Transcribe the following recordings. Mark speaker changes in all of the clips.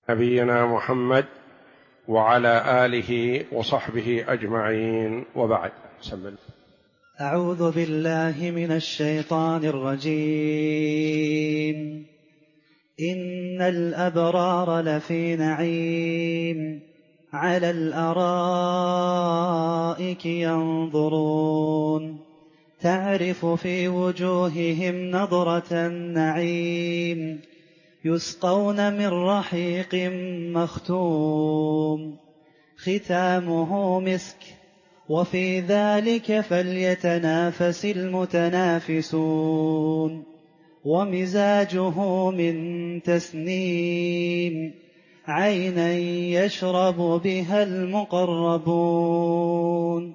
Speaker 1: نبينا محمد وعلى آله وصحبه أجمعين، وبعد.
Speaker 2: أعوذ بالله من الشيطان الرجيم. إن الأبرار لفي نعيم على الأرائك ينظرون تعرف في وجوههم نضرة النعيم يسقون من رحيق مختوم ختامه مسك وفي ذلك فليتنافس المتنافسون ومزاجه من تسنيم عينا يشرب بها المقربون.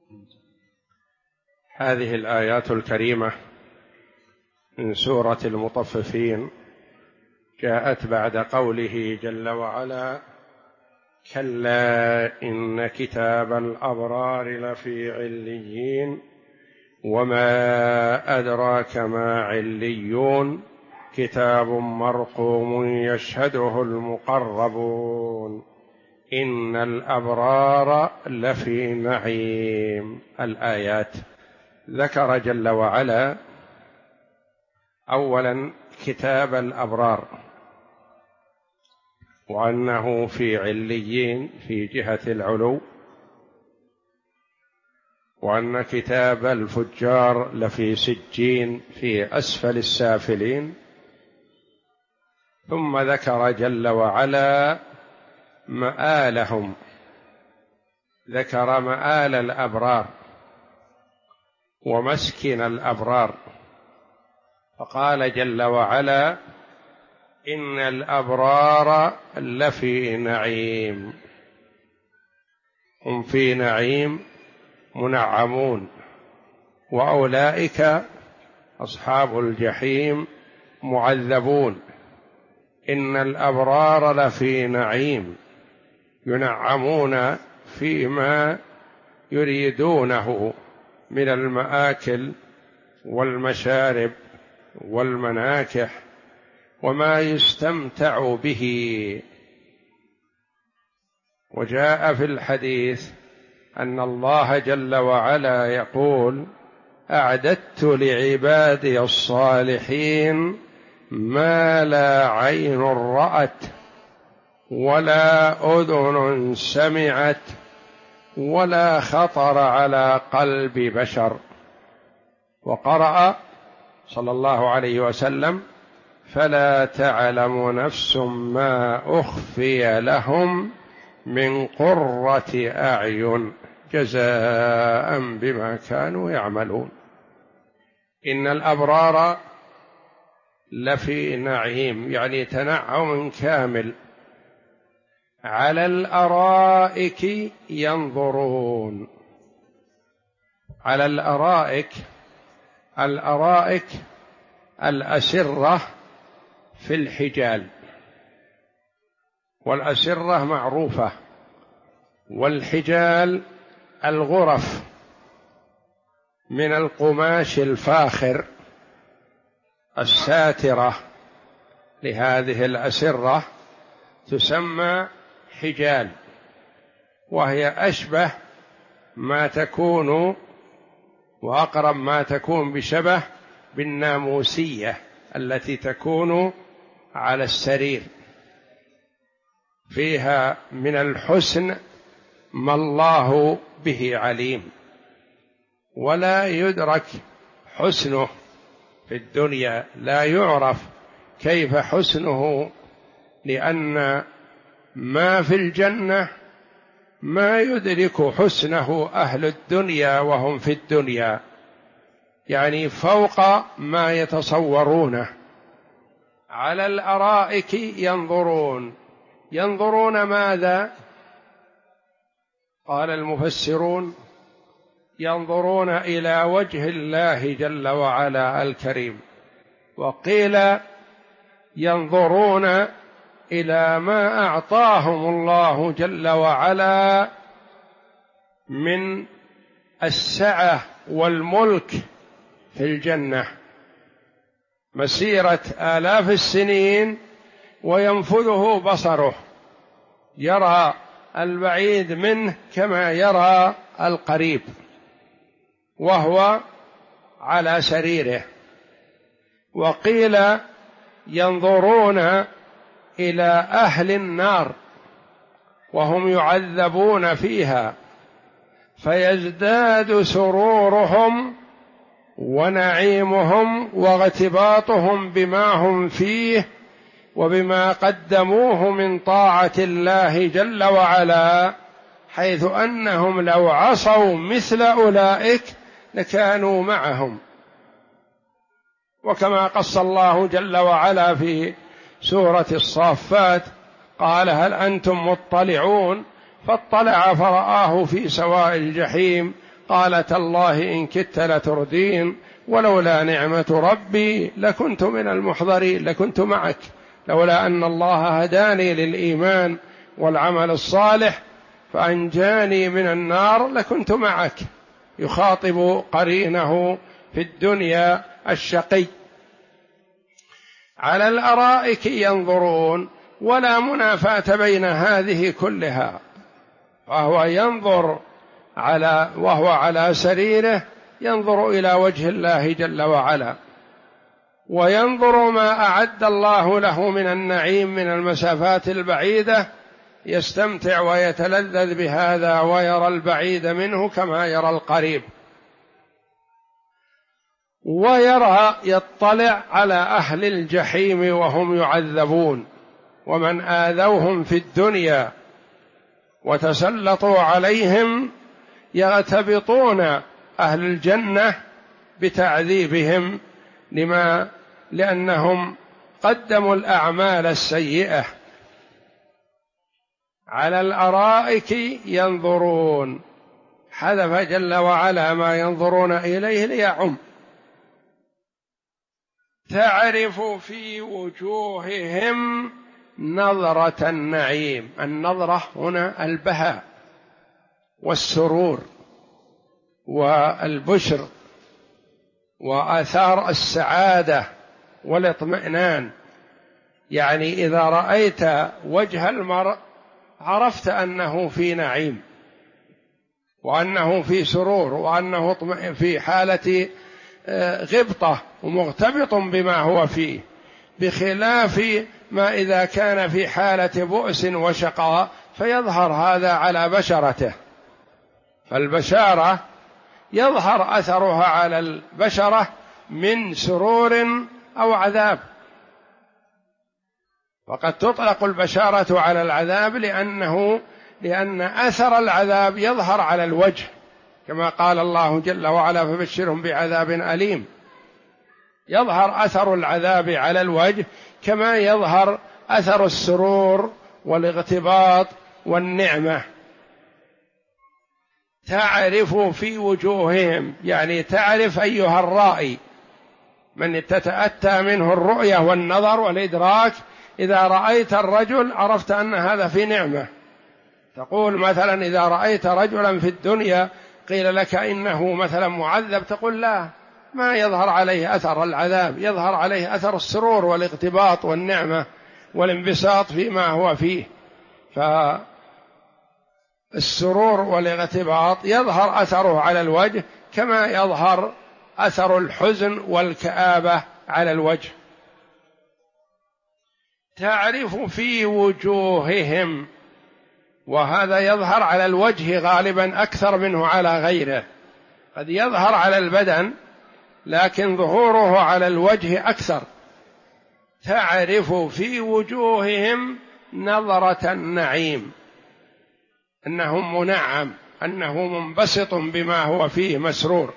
Speaker 1: هذه الآيات الكريمة من سورة المطففين جاءت بعد قوله جل وعلا: كلا إن كتاب الأبرار لفي عليين وما أدراك ما عليون كتاب مرقوم يشهده المقربون إن الأبرار لفي نعيم. الآيات ذكر جل وعلا أولا كتاب الأبرار، وأنه في عليين في جهة العلو، وأن كتاب الفجار لفي سجين في أسفل السافلين. ثم ذكر جل وعلا مآلهم، ذكر مآل الأبرار ومسكن الأبرار، فقال جل وعلا: إن الأبرار لفي نعيم. هم في نعيم منعمون، وأولئك أصحاب الجحيم معذبون. إن الأبرار لفي نعيم ينعمون فيما يريدونه من المآكل والمشارب والمناكح وما يستمتع به. وجاء في الحديث أن الله جل وعلا يقول: أعددت لعبادي الصالحين ما لا عين رأت ولا أذن سمعت ولا خطر على قلب بشر. وقرأ صلى الله عليه وسلم: فلا تعلم نفس ما أخفي لهم من قرة أعين جزاء بما كانوا يعملون. إن الأبرار لفي نعيم، يعني تنعم كامل، على الأرائك ينظرون. على الأرائك، الأرائك الأسرة في الحجال، والأسرة معروفة، والحجال الغرف من القماش الفاخر الساترة لهذه الأسرة تسمى حجال، وهي أشبه ما تكون وأقرب ما تكون بشبه بالناموسية التي تكون على السرير، فيها من الحسن ما الله به عليم، ولا يدرك حسنه في الدنيا، لا يعرف كيف حسنه، لأن ما في الجنة ما يدرك حسنه أهل الدنيا وهم في الدنيا، يعني فوق ما يتصورونه. على الأرائك ينظرون. ينظرون ماذا؟ قال المفسرون: ينظرون إلى وجه الله جل وعلا الكريم، وقيل ينظرون إلى ما أعطاهم الله جل وعلا من السعة والملك في الجنة، مسيرة آلاف السنين وينفذه بصره، يرى البعيد منه كما يرى القريب وهو على سريره. وقيل ينظرون إلى أهل النار وهم يعذبون فيها فيزداد سرورهم ونعيمهم واغتباطهم بما هم فيه وبما قدموه من طاعة الله جل وعلا، حيث أنهم لو عصوا مثل أولئك لكانوا معهم. وكما قص الله جل وعلا في سورة الصافات قال هل أنتم مطلعون، فاطلع فرآه في سواء الجحيم قال تالله إن كدت لتردين ولولا نعمة ربي لكنت من المحضرين، لكنت معك، لولا أن الله هداني للإيمان والعمل الصالح فأنجاني من النار لكنت معك. يخاطب قرينه في الدنيا الشقي. على الأرائك ينظرون، ولا منافاة بين هذه كلها، فهو ينظر وهو على سريره ينظر إلى وجه الله جل وعلا، وينظر ما أعد الله له من النعيم من المسافات البعيدة، يستمتع ويتلذذ بهذا ويرى البعيد منه كما يرى القريب. يطلع على أهل الجحيم وهم يعذبون، ومن آذوهم في الدنيا وتسلطوا عليهم يغتبطون أهل الجنة بتعذيبهم لأنهم قدموا الأعمال السيئة. على الأرائك ينظرون، حذف جل وعلا ما ينظرون إليه ليعم. تعرف في وجوههم نظرة النعيم، النظرة هنا البهاء والسرور والبشر وآثار السعادة والاطمئنان. يعني إذا رأيت وجه المرء عرفت أنه في نعيم وأنه في سرور وأنه في حالة غبطة ومغتبط بما هو فيه، بخلاف ما إذا كان في حالة بؤس وشقاء فيظهر هذا على بشرته. فالبشارة يظهر أثرها على البشرة من سرور أو عذاب، وقد تطلق البشارة على العذاب لأن أثر العذاب يظهر على الوجه، كما قال الله جل وعلا فبشرهم بعذاب أليم. يظهر أثر العذاب على الوجه كما يظهر أثر السرور والاغتباط والنعمة. تعرف في وجوههم، يعني تعرف أيها الرائي من تتأتى منه الرؤية والنظر والإدراك، إذا رأيت الرجل عرفت أن هذا في نعمة. تقول مثلا إذا رأيت رجلا في الدنيا قيل لك إنه مثلا معذب، تقول لا، ما يظهر عليه أثر العذاب، يظهر عليه أثر السرور والاغتباط والنعمة والانبساط فيما هو فيه. فالسرور والاغتباط يظهر أثره على الوجه كما يظهر أثر الحزن والكآبة على الوجه. تعرف في وجوههم، وهذا يظهر على الوجه غالبا أكثر منه على غيره. قد يظهر على البدن لكن ظهوره على الوجه أكثر. تعرف في وجوههم نظرة النعيم، أنه منعم، أنه منبسط بما هو فيه مسرور.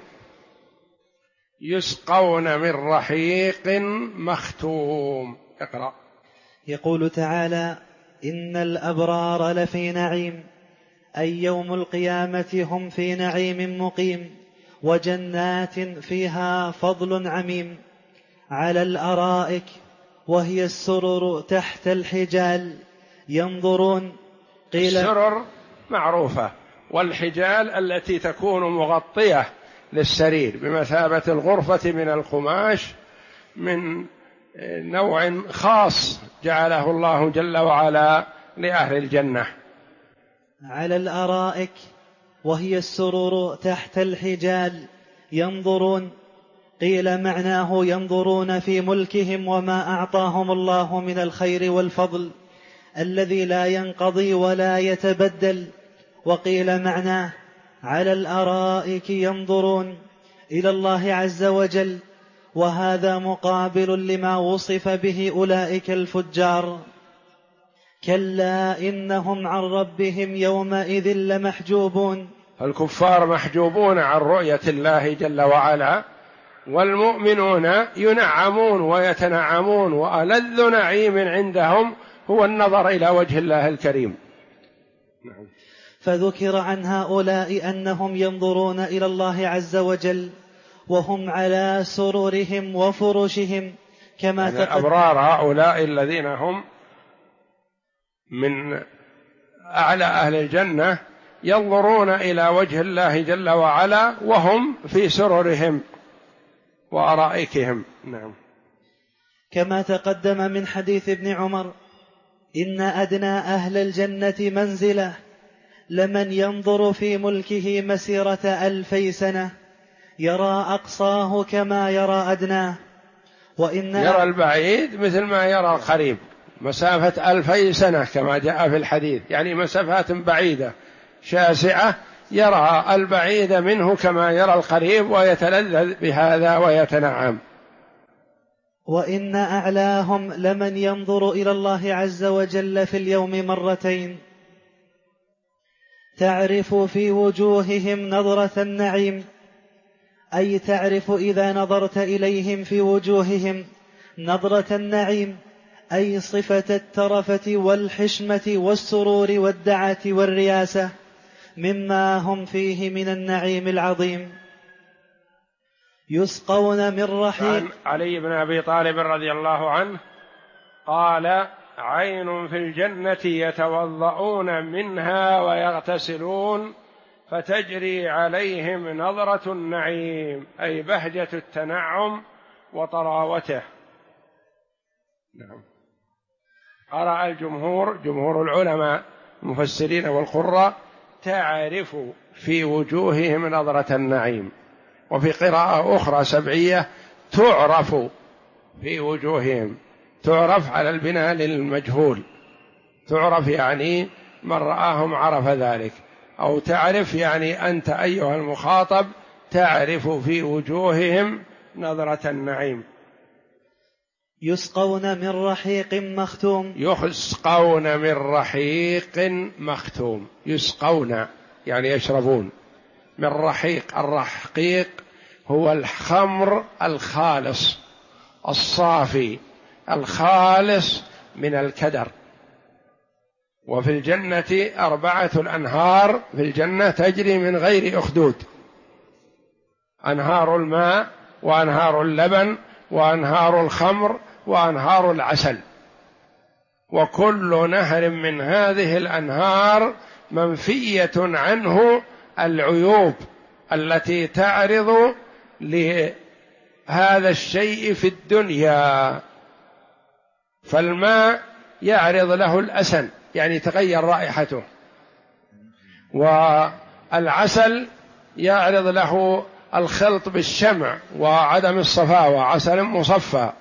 Speaker 1: يسقون من رحيق مختوم. اقرأ.
Speaker 2: يقول تعالى إن الأبرار لفي نعيم، أي يوم القيامة هم في نعيم مقيم، وجنات فيها فضل عميم، على الأرائك وهي السرر تحت الحجال ينظرون. قيل
Speaker 1: السرر معروفة، والحجال التي تكون مغطية للسرير بمثابة الغرفة من القماش من نوع خاص جعله الله جل وعلا لأهل الجنة.
Speaker 2: على الأرائك وهي السرور تحت الحجال ينظرون، قيل معناه ينظرون في ملكهم وما أعطاهم الله من الخير والفضل الذي لا ينقضي ولا يتبدل، وقيل معناه على الأرائك ينظرون إلى الله عز وجل، وهذا مقابل لما وصف به أولئك الفجار. كلا إنهم عن ربهم يومئذ لمحجوبون.
Speaker 1: الكفار محجوبون عن رؤية الله جل وعلا، والمؤمنون ينعمون ويتنعمون، وألذ نعيم عندهم هو النظر إلى وجه الله الكريم.
Speaker 2: فذكر عن هؤلاء أنهم ينظرون إلى الله عز وجل وهم على سررهم وفرشهم كما
Speaker 1: يعني الأبرار هؤلاء الذين هم من أعلى أهل الجنة ينظرون إلى وجه الله جل وعلا وهم في سررهم وأرائكهم. نعم.
Speaker 2: كما تقدم من حديث ابن عمر: إن أدنى أهل الجنة منزلة لمن ينظر في ملكه مسيرة 2000 سنة يرى أقصاه كما يرى أدناه، وإن
Speaker 1: يرى البعيد مثل ما يرى القريب، مسافة 2000 سنة كما جاء في الحديث، يعني مسافات بعيدة شاسعة، يرى البعيد منه كما يرى القريب ويتلذذ بهذا ويتنعم.
Speaker 2: وإن أعلاهم لمن ينظر إلى الله عز وجل في اليوم مرتين تعرف في وجوههم نظرة النعيم، أي تعرف إذا نظرت إليهم في وجوههم نظرة النعيم، أي صفة الترفة والحشمة والسرور والدعة والرياسة مما هم فيه من النعيم العظيم. يسقون من رحيق.
Speaker 1: عن علي بن أبي طالب رضي الله عنه قال: عين في الجنة يتوضؤون منها ويغتسلون فتجري عليهم نظرة النعيم، أي بهجة التنعم وطراوته. نعم. قرأ الجمهور، جمهور العلماء المفسرين والقراء: تعرف في وجوههم نظرة النعيم، وفي قراءة أخرى سبعية: تعرف في وجوههم، تعرف على البناء للمجهول، تعرف يعني من رآهم عرف ذلك، أو تعرف يعني أنت أيها المخاطب تعرف في وجوههم نظرة النعيم.
Speaker 2: يسقون من رحيق مختوم.
Speaker 1: يسقون من رحيق مختوم، يسقون يعني يشربون من رحيق. الرحيق هو الخمر الخالص الصافي الخالص من الكدر. وفي الجنة 4 أنهار في الجنة تجري من غير أخدود: أنهار الماء، وأنهار اللبن، وأنهار الخمر، وأنهار العسل، وكل نهر من هذه الأنهار منفية عنه العيوب التي تعرض لهذا الشيء في الدنيا. فالماء يعرض له الأسن يعني تغير رائحته، والعسل يعرض له الخلط بالشمع وعدم الصفاوة، عسل مصفى،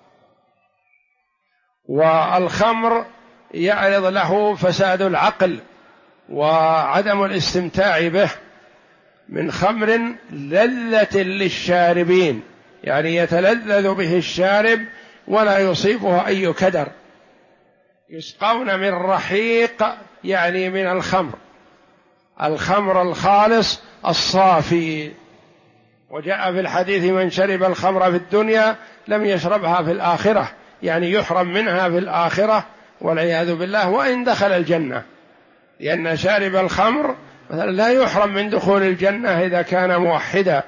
Speaker 1: والخمر يعرض له فساد العقل وعدم الاستمتاع به، من خمر لذة للشاربين يعني يتلذذ به الشارب ولا يصيبه أي كدر. يسقون من رحيق يعني من الخمر، الخمر الخالص الصافي. وجاء في الحديث: من شرب الخمر في الدنيا لم يشربها في الآخرة، يعني يحرم منها في الآخرة والعياذ بالله، وإن دخل الجنة، لأن شارب الخمر مثلا لا يحرم من دخول الجنة إذا كان موحدا.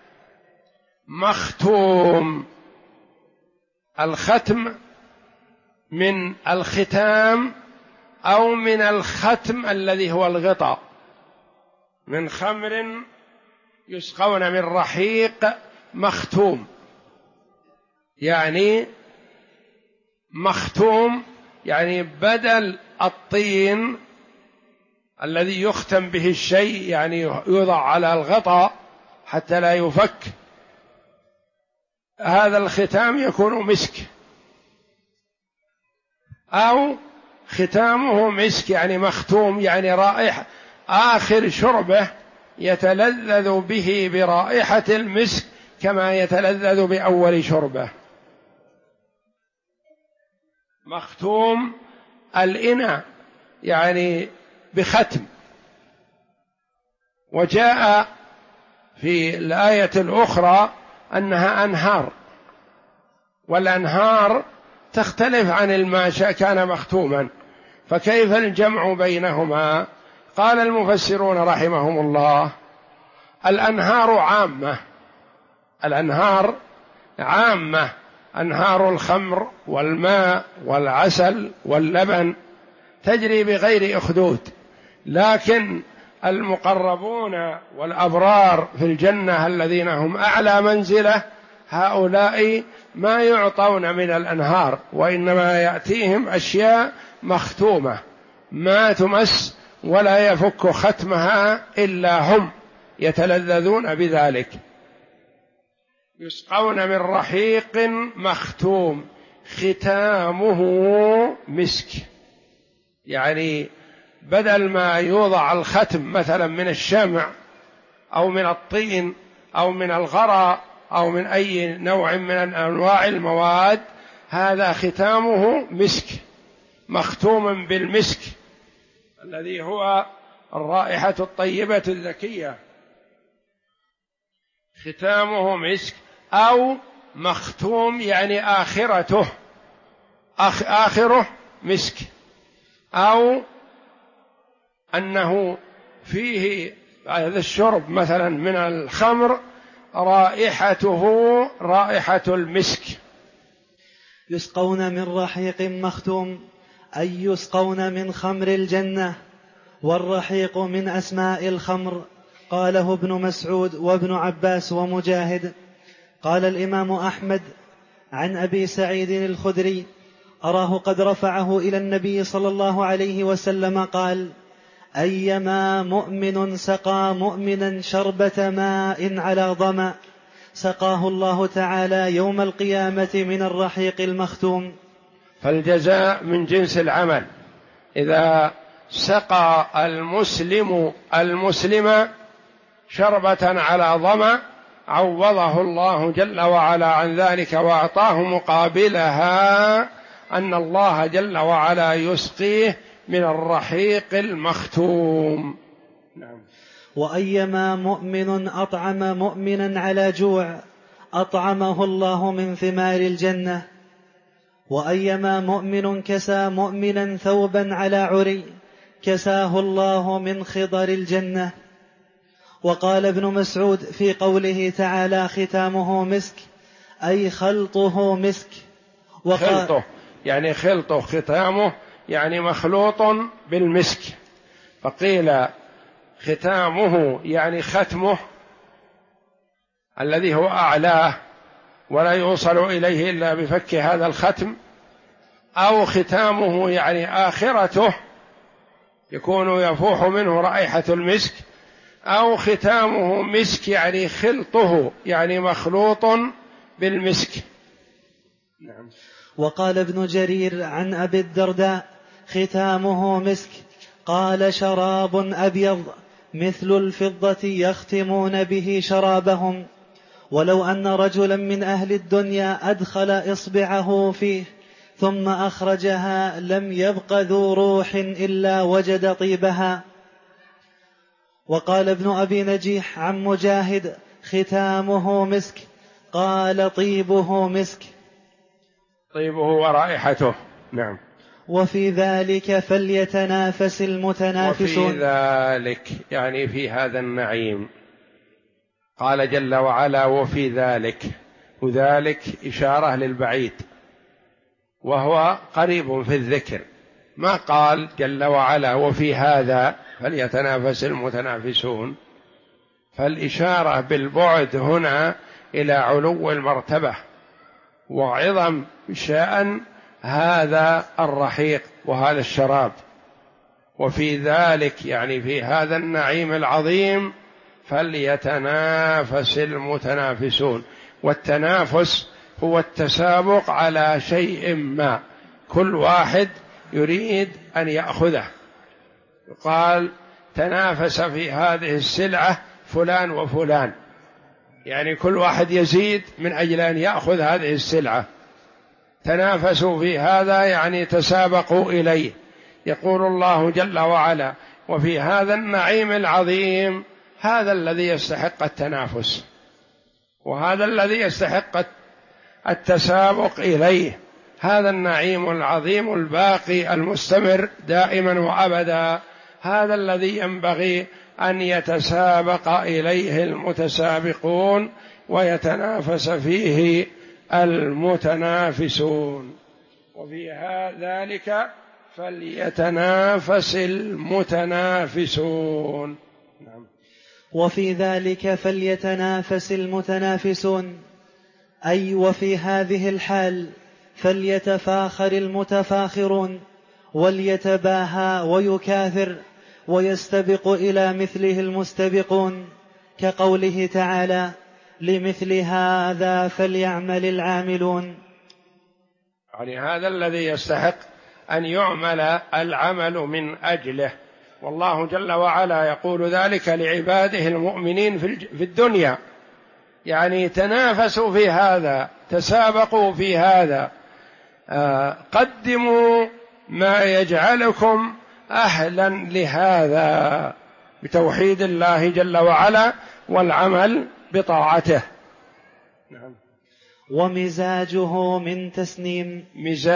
Speaker 1: مختوم، الختم من الختام أو من الختم الذي هو الغطاء، من خمر يسقون من رحيق مختوم، يعني مختوم يعني بدل الطين الذي يختم به الشيء، يعني يوضع على الغطاء حتى لا يفك، هذا الختام يكون مسك، أو ختامه مسك يعني مختوم يعني رائحة، آخر شربه يتلذذ به برائحة المسك كما يتلذذ بأول شربه. مختوم الإناء يعني بختم. وجاء في الآية الأخرى أنها أنهار، والأنهار تختلف عن الماء كان مختوما، فكيف الجمع بينهما؟ قال المفسرون رحمهم الله: الأنهار عامة، الأنهار عامة، أنهار الخمر والماء والعسل واللبن تجري بغير أخدود، لكن المقربون والأبرار في الجنة الذين هم أعلى منزلة هؤلاء ما يعطون من الأنهار، وإنما يأتيهم أشياء مختومة ما تمس ولا يفك ختمها إلا هم يتلذذون بذلك. يسقون من رحيق مختوم ختامه مسك، يعني بدل ما يوضع الختم مثلا من الشمع أو من الطين أو من الغراء أو من أي نوع من أنواع المواد، هذا ختامه مسك مختوم بالمسك الذي هو الرائحة الطيبة الزكية، ختامه مسك، أو مختوم يعني آخرته آخره مسك، أو أنه فيه هذا الشرب مثلا من الخمر رائحته رائحة المسك.
Speaker 2: يسقون من رحيق مختوم أي يسقون من خمر الجنة، والرحيق من أسماء الخمر. قاله ابن مسعود وابن عباس ومجاهد. قال الإمام أحمد عن أبي سعيد الخدري: أراه قد رفعه إلى النبي صلى الله عليه وسلم قال: أيما مؤمن سقى مؤمنا شربة ماء على ظمأ سقاه الله تعالى يوم القيامة من الرحيق المختوم.
Speaker 1: فالجزاء من جنس العمل، إذا سقى المسلم شربة على ظمأ عوضه الله جل وعلا عن ذلك وأعطاه مقابلها أن الله جل وعلا يسقيه من الرحيق المختوم. نعم.
Speaker 2: وأيما مؤمن أطعم مؤمنا على جوع أطعمه الله من ثمار الجنة. وأيما مؤمن كسى مؤمنا ثوبا على عري كساه الله من خضر الجنة. وقال ابن مسعود في قوله تعالى: ختامه مسك أي خلطه مسك.
Speaker 1: خلطه يعني خلطه، ختامه يعني مخلوط بالمسك. فقيل ختامه يعني ختمه الذي هو أعلاه ولا يوصل إليه إلا بفك هذا الختم، أو ختامه يعني آخرته يكون يفوح منه رائحة المسك، أو ختامه مسك يعني خلطه يعني مخلوط بالمسك. نعم.
Speaker 2: وقال ابن جرير عن أبي الدرداء: ختامه مسك. قال: شراب أبيض مثل الفضة يختمون به شرابهم، ولو أن رجلا من أهل الدنيا أدخل إصبعه فيه ثم أخرجها لم يبق ذو روح إلا وجد طيبها. وقال ابن أبي نجيح عن مجاهد: ختامه مسك. قال: طيبه مسك.
Speaker 1: طيبه ورائحته. نعم.
Speaker 2: وفي ذلك فليتنافس المتنافسون.
Speaker 1: وفي ذلك يعني في هذا النعيم. قال جل وعلا: وفي ذلك، وذلك إشارة للبعيد وهو قريب في الذكر، ما قال جل وعلا وفي هذا فليتنافس المتنافسون، فالإشارة بالبعد هنا إلى علو المرتبة وعظم شأن هذا الرحيق وهذا الشراب. وفي ذلك يعني في هذا النعيم العظيم فليتنافس المتنافسون. والتنافس هو التسابق على شيء ما، كل واحد يريد أن يأخذه. يقال تنافس في هذه السلعة فلان وفلان، يعني كل واحد يزيد من أجل أن يأخذ هذه السلعة. تنافسوا في هذا يعني تسابقوا إليه. يقول الله جل وعلا: وفي هذا النعيم العظيم، هذا الذي يستحق التنافس، وهذا الذي يستحق التسابق إليه. هذا النعيم العظيم الباقي المستمر دائما وأبدا، هذا الذي ينبغي أن يتسابق إليه المتسابقون ويتنافس فيه المتنافسون. وفي ذلك فليتنافس المتنافسون. نعم.
Speaker 2: وفي ذلك فليتنافس المتنافسون، أي وفي هذه الحال فليتفاخر المتفاخرون، وليتباهى ويكاثر ويستبق إلى مثله المستبقون، كقوله تعالى: لمثل هذا فليعمل العاملون.
Speaker 1: يعني هذا الذي يستحق أن يعمل العمل من أجله. والله جل وعلا يقول ذلك لعباده المؤمنين في الدنيا، يعني تنافسوا في هذا، تسابقوا في هذا، قدموا ما يجعلكم أهلا لهذا بتوحيد الله جل وعلا والعمل بطاعته. نعم.
Speaker 2: ومزاجه من تسنيم.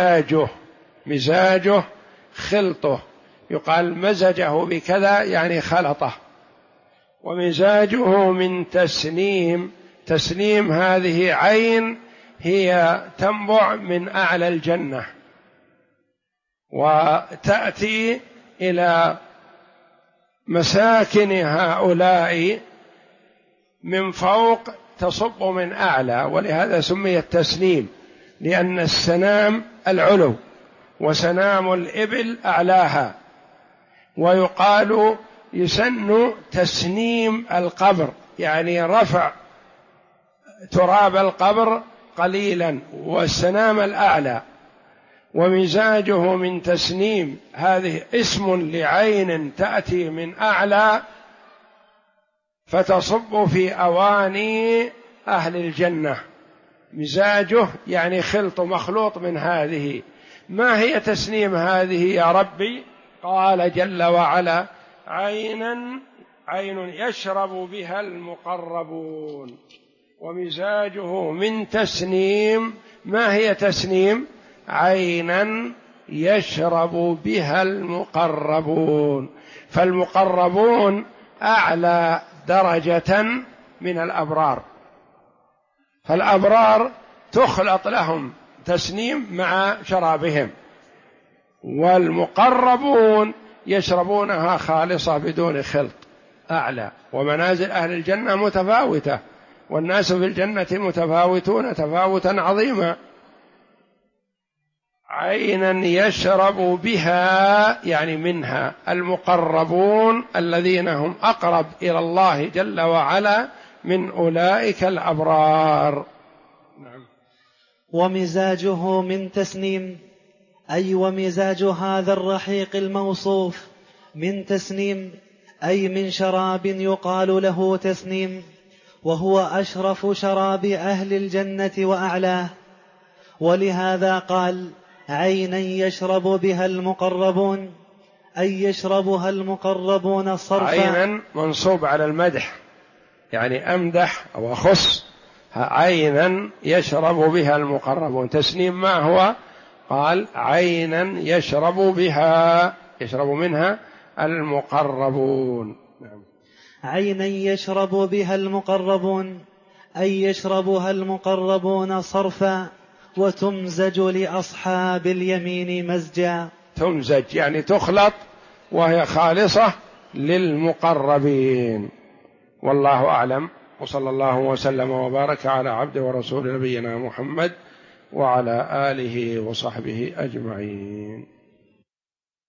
Speaker 1: مزاجه خلطه، يقال مزجه بكذا يعني خلطه. ومزاجه من تسنيم. تسنيم هذه عين هي تنبع من أعلى الجنة وتأتي إلى مساكن هؤلاء من فوق، تصب من أعلى، ولهذا سمي التسنيم، لأن السنام العلو وسنام الإبل أعلاها. ويقال يسن تسنيم القبر، يعني رفع تراب القبر قليلا، والسنام الأعلى. ومزاجه من تسنيم هذه اسم لعين تأتي من أعلى فتصب في أواني أهل الجنة. مزاجه يعني خلط، مخلوط من هذه. ما هي تسنيم هذه يا ربي؟ قال جل وعلا: عين يشرب بها المقربون. ومزاجه من تسنيم. ما هي تسنيم؟ عينا يشرب بها المقربون. فالمقربون أعلى درجة من الأبرار، فالأبرار تخلط لهم تسنيم مع شرابهم، والمقربون يشربونها خالصة بدون خلط، أعلى. ومنازل أهل الجنة متفاوتة، والناس في الجنة متفاوتون تفاوتا عظيما. عينا يشرب بها يعني منها المقربون الذين هم أقرب إلى الله جل وعلا من أولئك الأبرار. نعم.
Speaker 2: ومزاجه من تسنيم، أي ومزاج هذا الرحيق الموصوف من تسنيم، أي من شراب يقال له تسنيم، وهو أشرف شراب أهل الجنة وأعلاه. ولهذا قال: عينا يشرب بها المقربون، أي يشربها المقربون صرفا.
Speaker 1: عينا منصوب على المدح، يعني أمدح أو أخص. عينا يشرب بها المقربون. تسنيم ما هو؟ قال: عينا يشرب بها، يشرب منها المقربون. نعم.
Speaker 2: عينا يشرب بها المقربون، أي يشربها المقربون صرفا، وتمزج لأصحاب اليمين مزجا.
Speaker 1: تمزج يعني تخلط وهي خالصة للمقربين. والله أعلم، وصلى الله وسلم وبارك على عبده ورسول نبينا محمد وعلى آله وصحبه أجمعين.